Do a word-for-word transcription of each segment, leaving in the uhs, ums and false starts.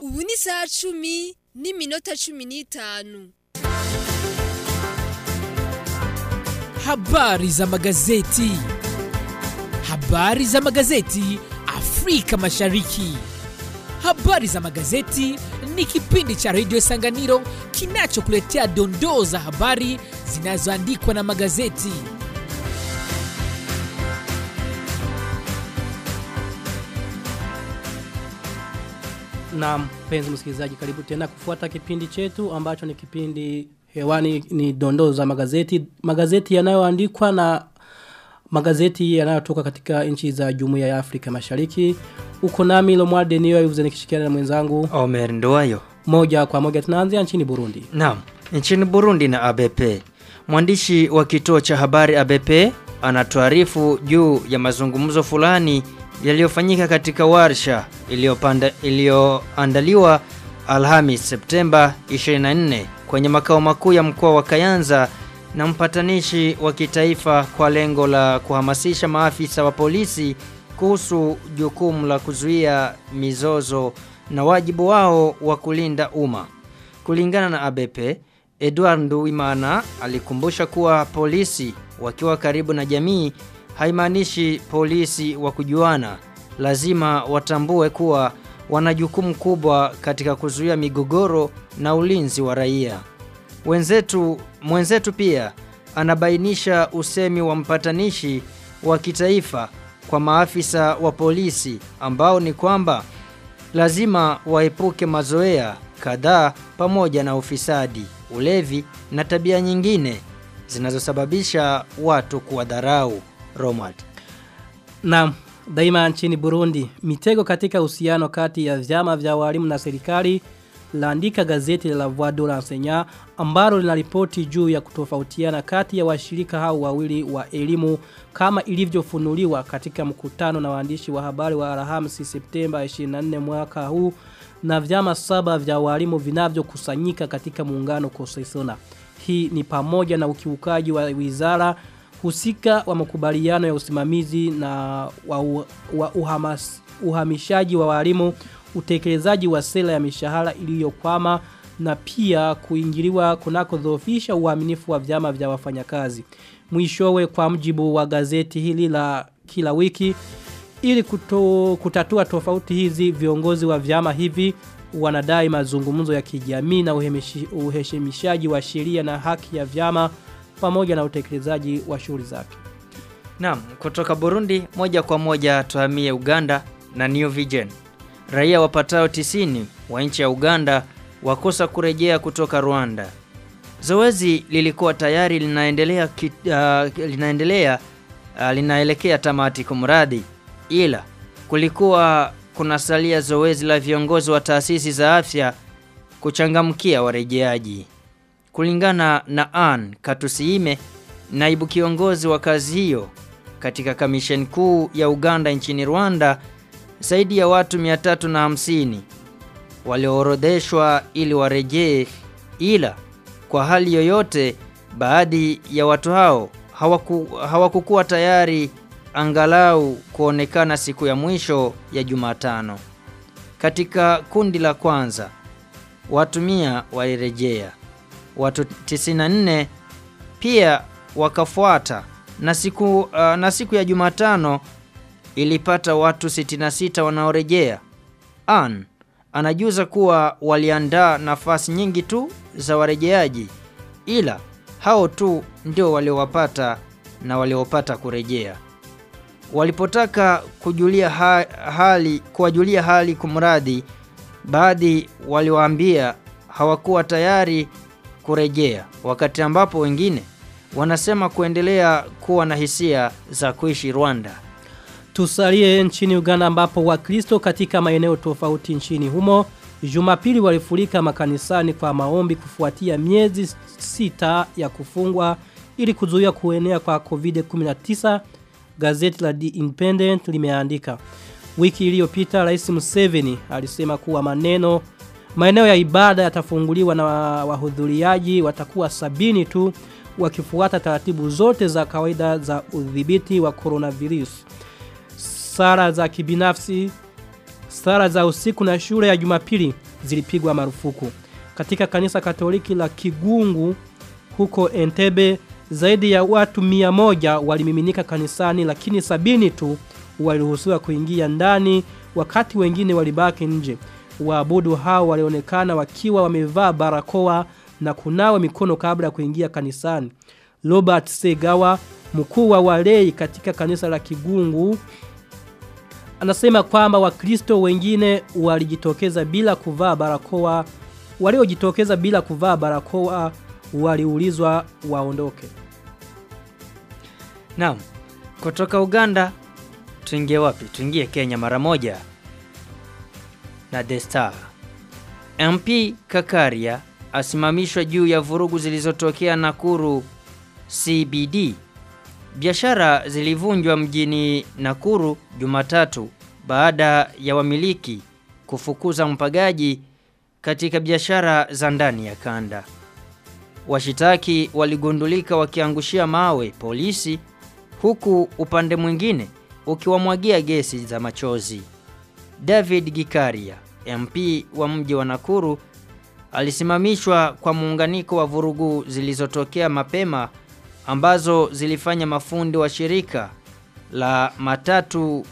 Ubu ni saa cumi n'iminota cumi n'itanu. Habari za magazeti. Habari za magazeti Afrika Mashariki. Habari za magazeti ni kipindi cha Radio Sanganiro kinachokuletea dondoo za habari zinazoandikwa na magazeti. Na mpenzi msikilizaji, karibu tena kufuata kipindi chetu ambacho ni kipindi hewani ni dondoo za magazeti. Magazeti yanayoandikwa na magazeti yanayotoka katika nchi za Jumuiya ya Afrika Mashariki. Uko nami Lomwarde niyo yuvuze nikishikiana na mwenzangu Omer Ndoayo. Moja kwa moja tunaanzia nchini Burundi. Naam, nchini Burundi na A B P. Mwandishi wa kituo cha habari A B P anatuarifu juu ya mazungumzo fulani yaliyofanyika katika warsha iliyopanda iliyoandaliwa Alhamis Septemba ishirini na nne kwenye makao makuu ya mkoa wa Kayanza na mpatanishi wa kitaifa kwa lengo la kuhamasisha maafisa wa polisi kuhusu jukumu la kuzuia mizozo na wajibu wao wa kulinda umma. Kulingana na A B P, Edward Nduwimana alikumbusha kuwa polisi wakiwa karibu na jamii haimaanishi polisi wa kujuana. Lazima watambue kuwa wana jukumu kubwa katika kuzuia migogoro na ulinzi wa raia. Wenzetu mwenzetu pia anabainisha usemi wa mpatanishi wa kitaifa kwa maafisa wa polisi ambao ni kwamba lazima waepuke mazoea kadhaa pamoja na ufisadi, ulevi na tabia nyingine zinazosababisha watu kuwadharau. Romad. Na daima nchini Burundi, mitego katika uhusiano kati ya vyama vya walimu na serikali laandika gazeti la Voix de l'Enseignant ambalo linaripoti juu ya kutofautiana kati ya washirika hao wawili wa elimu kama ilivyofunuliwa katika mkutano na waandishi wa habari wa Alhamisi Septemba ishirini na nne mwaka huu na vyama saba vya walimu vinavyokusanyika katika muungano Kosesona. Hii ni pamoja na ukiukaji wa wizara husika wa makubaliano ya usimamizi na wa, wa uhamas, uhamishaji wa walimu, utekelezaji wa sera ya mishahara iliyokwama na pia kuingiliwa kunakodhoofisha uaminifu wa vyama vya wafanyakazi. Mwishowe, kwa mjibu wa gazeti hili la kila wiki, ili kuto, kutatua tofauti hizi, viongozi wa vyama hivi wanadai mazungumzo ya kijamii na uheshimishaji wa sheria na haki ya vyama pamoja na utekelezaji wa shughuli zake. Naam, kutoka Burundi moja kwa moja tuhamie Uganda na New Vision. Raia wapatao tisini wa nchi ya Uganda wakosa kurejea kutoka Rwanda. Zoezi lilikuwa tayari linaendelea uh, linaendelea uh, linaelekea tamati kumradi, ila kulikuwa kunasalia zoezi la viongozi wa taasisi za afya kuchangamkia warejeaji. Kulingana na Ann Katusiime, naibu kiongozi wa kazi hiyo katika kamisheni kuu ya Uganda nchini Rwanda, zaidi ya watu mia tatu na hamsini walioorodheshwa ili warejee, ila kwa hali yoyote baadhi ya watu hao hawaku, hawakukuwa tayari angalau kuonekana siku ya mwisho ya Jumatano. Katika kundi la kwanza watu mia walirejea. Watu tisini na nne pia wakafuata na siku uh, na siku ya Jumatano ilipata watu sitini na sita wanaorejea. Ann anajuza kuwa waliandaa nafasi nyingi tu za warejeaji, ila hao tu ndio waliowapata na waliopata kurejea. Walipotaka kujulia ha hali kuwajulia hali kumradhi, baadhi waliwaambia hawakuwa tayari kurejea, wakati ambapo wengine wanasema kuendelea kuwa na hisia za kuishi Rwanda. Tusalie nchini Uganda ambapo Wakristo katika maeneo tofauti nchini humo Jumapili walifurika makanisani kwa maombi kufuatia miezi sita ya kufungwa ili kuzuia kuenea kwa COVID kumi na tisa. Gazeti la The Independent limeandika. Wiki iliyopita Rais Museveni alisema kuwa maneno maeneo ya ibada yatafunguliwa na wahudhuriaji watakuwa sabini tu wakifuata taratibu zote za kawaida za udhibiti wa coronavirus. Sala za kibinafsi, sala za usiku na shule ya Jumapili zilipigwa marufuku. Katika kanisa Katoliki la Kigungu huko Entebbe, zaidi ya watu mia moja walimiminika kanisani, lakini sabini tu waliruhusiwa kuingia ndani wakati wengine walibaki nje. Waabudu hao walionekana wakiwa wamevaa barakoa na kunawa mikono kabla ya kuingia kanisani. Robert Segawa, mkuu wa walei katika kanisa la Kigungu, anasema kwamba Wakristo wengine walijitokeza bila kuvaa barakoa. Waliojitokeza bila kuvaa barakoa waliulizwa waondoke. Naam, kutoka Uganda tuingie wapi? Tuingie Kenya mara moja. Na The Star. M P Kakaria asimamishwa juu ya vurugu zilizotokea Nakuru C B D. Biashara zilivunjwa mjini Nakuru Jumatatu baada ya wamiliki kufukuza mpagaji katika biashara za ndani ya kanda. Washitaki waligundulika wakiangushia mawe polisi, huku upande mwingine ukiwamwagia gesi za machozi. David Gikaria, M P wa mji wa Nakuru, alisimamishwa kwa muunganiko wa vurugu zilizotokea mapema ambazo zilifanya mafundi wa shirika la matatu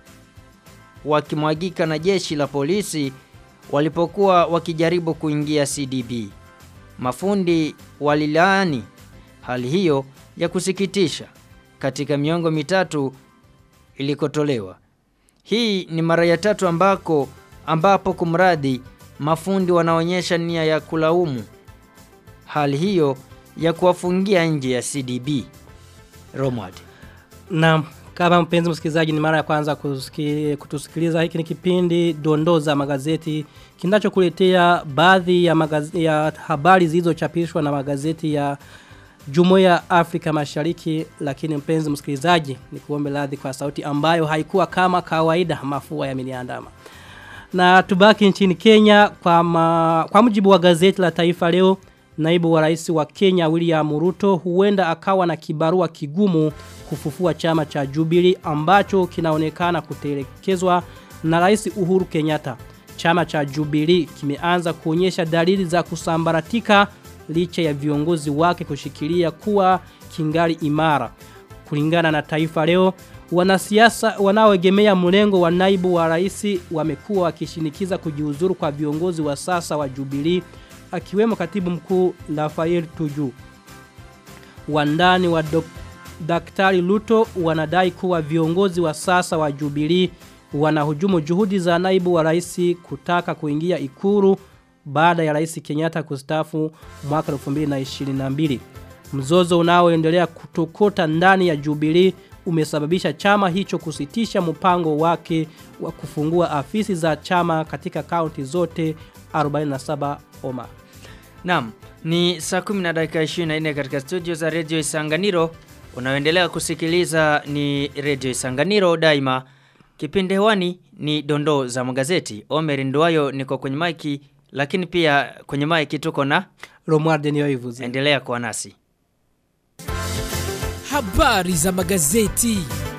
wakimwagika na jeshi la polisi walipokuwa wakijaribu kuingia C D B. Mafundi walilaani hali hiyo ya kusikitisha katika miongo mitatu ilikotolewa. Hii ni mara ya tatu ambako ambapo kumradi mafundi wanaonyesha nia ya kulaumu hali hiyo ya kuwafungia nje ya C D B. Romad. Na kama mpenzi msikilizaji, ni mara ya kwanza kutusikiliza, hiki ni kipindi Dondoo za Magazeti kinachokuletea baadhi ya, magazeti, ya habari zilizochapishwa na magazeti ya Jumuiya ya Afrika Mashariki. Lakini mpenzi msikilizaji, nikuombe radhi kwa sauti ambayo haikuwa kama kawaida, mafua yameniandama. Na tubaki nchini Kenya. Kwa, ma, kwa mujibu wa gazeti la Taifa Leo, naibu wa rais wa Kenya William Ruto huenda akawa na kibarua kigumu kufufua chama cha Jubilee ambacho kinaonekana kutelekezwa na Rais Uhuru Kenyatta. Chama cha Jubilee kimeanza kuonyesha dalili za kusambaratika licha ya viongozi wake kushikilia kuwa kingali imara. Kulingana na Taifa Leo, wanasiasa wanaoegemea mlengo wa naibu wa rais wamekuwa wakishinikiza kujiuzuru kwa viongozi wa sasa wa Jubilee, akiwemo katibu mkuu Rafael Tuju. Wandani wa dok Daktari Ruto wanadai kuwa viongozi wa sasa wa Jubilee wanahujumu juhudi za naibu wa rais kutaka kuingia Ikulu baada ya Rais Kenyatta kustaafu mwaka elfu mbili na ishirini na mbili. Mzozo unaoendelea kutokota ndani ya Jubilee umesababisha chama hicho kusitisha mpango wake wa kufungua afisi za chama katika kaunti zote arobaini na saba. Oma. Naam, ni saa kumi na dakika ishirini na nne katika studio za Radio Isanganiro. Unaoendelea kusikiliza ni Radio Isanganiro daima. Kipindi hewani ni Dondoo za Magazeti. Omer Nduwayo niko kwenye maiki, lakini pia kwenye maiki tuko na Romualde Niyoivuzi. Endelea kuwa nasi. Habari za magazeti.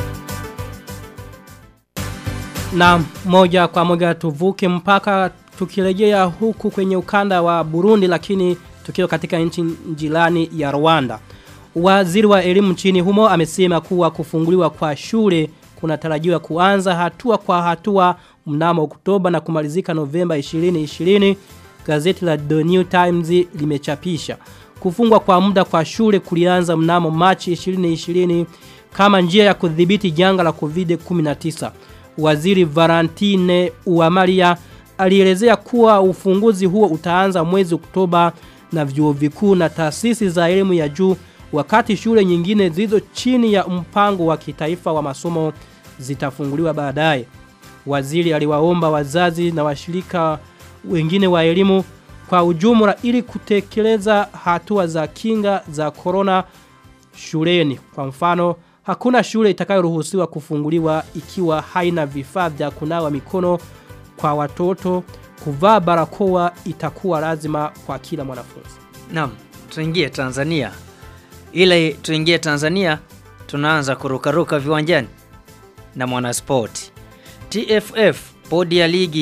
Na moja kwa moja tuvuke mpaka tukirejea huku kwenye ukanda wa Burundi, lakini tukiwa katika nchi jirani ya Rwanda. Waziri wa elimu nchini humo amesema kuwa kufunguliwa kwa shule kunatarajiwa kuanza hatua kwa hatua mnamo Oktoba na kumalizika Novemba ishirini ishirini. Gazeti la The New Times limechapisha. Kufungwa kwa muda kwa shule kulianza mnamo Machi ishirini ishirini kama njia ya kudhibiti janga la covid kumi na tisa. Waziri Valentine Uwamalia alielezea kuwa ufunguzi huo utaanza mwezi Oktoba na vyuo vikuu na taasisi za elimu ya juu, wakati shule nyingine zilizo chini ya mpango wa kitaifa wa masomo zitafunguliwa baadaye. Waziri aliwaomba wazazi na washirika wengine wa elimu kwa ujumla ili kutekeleza hatua za kinga za corona shuleni. Kwa mfano, hakuna shule itakayoruhusiwa kufunguliwa ikiwa haina vifaa vya kunawa mikono kwa watoto. Kuvaa barakoa itakuwa lazima kwa kila mwanafunzi. Naam, tuingie Tanzania. Ile tuingie Tanzania, tunaanza kurukaruka viwanjani na Mwanaspoti. T F F, bodi ya ligi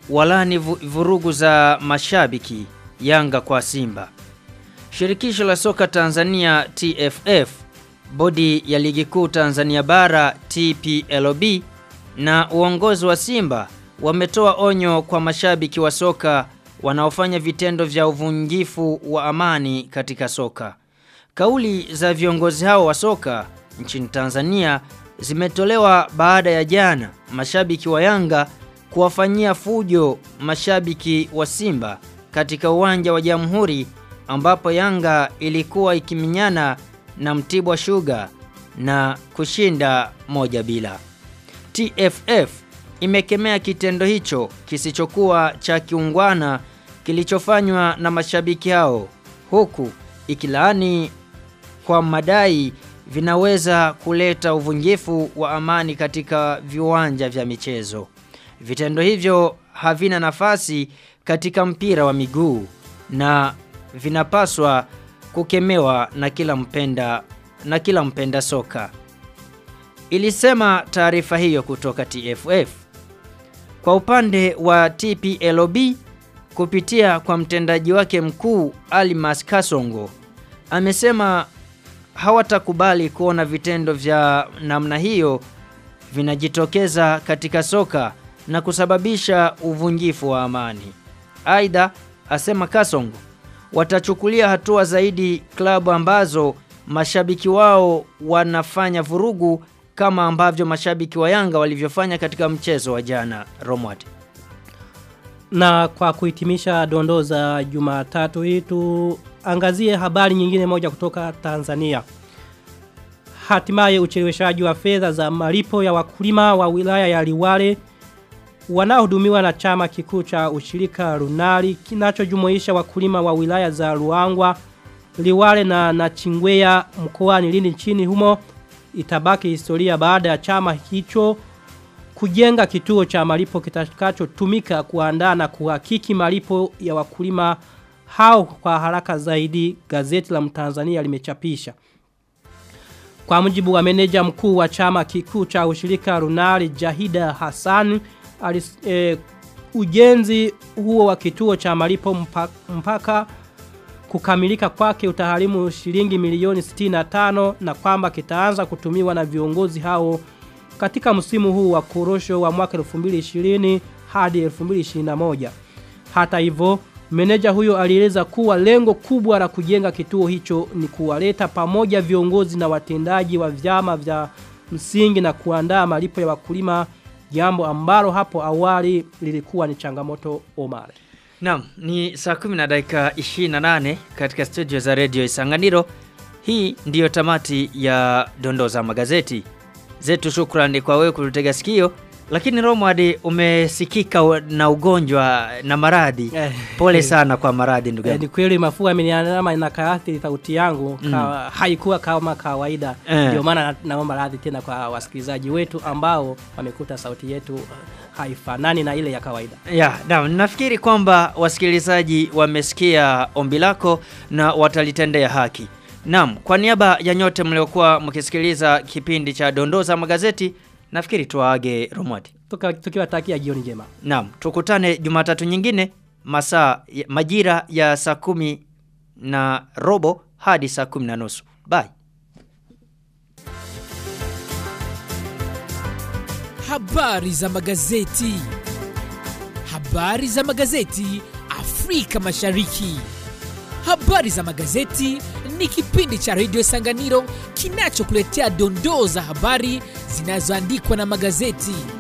walani vurugu za mashabiki Yanga kwa Simba. Shirikisho la soka Tanzania T F F, bodi ya ligi kuu Tanzania bara T P L B na uongozi wa Simba wametoa onyo kwa mashabiki wa soka wanaofanya vitendo vya uvunjifu wa amani katika soka. Kauli za viongozi hao wa soka nchini Tanzania zimetolewa baada ya jana mashabiki wa Yanga kuwafanyia fujo mashabiki wa Simba katika uwanja wa Jamhuri ambapo Yanga ilikuwa ikiminyana na Mtibwa Sugar na kushinda moja bila. T F F imekemea kitendo hicho kisichokuwa cha kiungwana kilichofanywa na mashabiki hao, huku ikilaani kwa madai vinaweza kuleta uvunjifu wa amani katika viwanja vya michezo. Vitendo hivyo havina nafasi katika mpira wa miguu na vinapaswa kukemewa na kila mpenda na kila mpenda soka, ilisema taarifa hiyo kutoka T F F. Kwa upande wa T P L B kupitia kwa mtendaji wake mkuu Almas Kasongo, amesema hawatakubali kuona vitendo vya namna hiyo vinajitokeza katika soka na kusababisha uvunjifu wa amani. Aidha, asema Kasongo, watachukulia hatua zaidi klabu ambazo mashabiki wao wanafanya vurugu kama ambavyo mashabiki wa Yanga walivyofanya katika mchezo wa jana. Romwat. Na kwa kuhitimisha dondoo za Jumatatu hii tuangazie habari nyingine moja kutoka Tanzania. Hatimaye ucheleweshaji wa fedha za malipo ya wakulima wa wilaya ya Liwale wanaohudumiwa na chama kikuu cha ushirika Runali kinachojumuisha wakulima wa wilaya za Ruangwa, Liwale na Nachingwea mkoani Lindi nchini humo itabaki historia baada ya chama hicho kujenga kituo cha malipo kitakachotumika kuandaa na kuhakiki malipo ya wakulima hao kwa haraka zaidi, gazeti la Mtanzania limechapisha. Kwa mujibu wa meneja mkuu wa chama kikuu cha ushirika Runali Jahida Hassan, alis, e, ujenzi huo wa kituo cha malipo mpaka, mpaka kukamilika kwake utaharimu shilingi milioni sitini na tano na kwamba kitaanza kutumiwa na viongozi hao katika msimu huu wa korosho wa mwaka elfu mbili ishirini hadi elfu mbili ishirini na moja. Hata hivyo, meneja huyo alieleza kuwa lengo kubwa la kujenga kituo hicho ni kuwaleta pamoja viongozi na watendaji wa vyama vya msingi na kuandaa malipo ya wakulima, jambo ambalo hapo awali lilikuwa ni changamoto. Omar. Naam, ni saa kumi na dakika ishirini na nane katika studio za Radio Isanganiro. Hii ndiyo tamati ya dondoo za magazeti zetu. Shukrani kwa wewe kututega sikio. Lakini Romwadi, umesikika na ugonjwa na maradhi. Pole sana kwa maradhi ndugu yangu. Ni kweli mafua yameniandama na kaathiri sauti yangu mm. ka, haikuwa kama kawaida. Ndio eh. maana naomba radhi tena kwa wasikilizaji wetu ambao wamekuta sauti yetu haifanani na ile ya kawaida. Ya, naam, nafikiri kwamba wasikilizaji wamesikia ombi lako na watalitendea haki. Naam, kwa niaba ya nyote mliokuwa mkisikiliza kipindi cha dondoo za magazeti, nafikiri tuage Romwadi. Tukiwatakia jioni njema. Naam, tukutane Jumatatu nyingine masaa majira ya saa kumi na robo hadi saa kumi na nusu. Bye. Habari za magazeti. Habari za magazeti Afrika Mashariki. Habari za magazeti ni kipindi cha Radio Sanganiro kinachokuletea dondoo za habari zinazoandikwa na magazeti.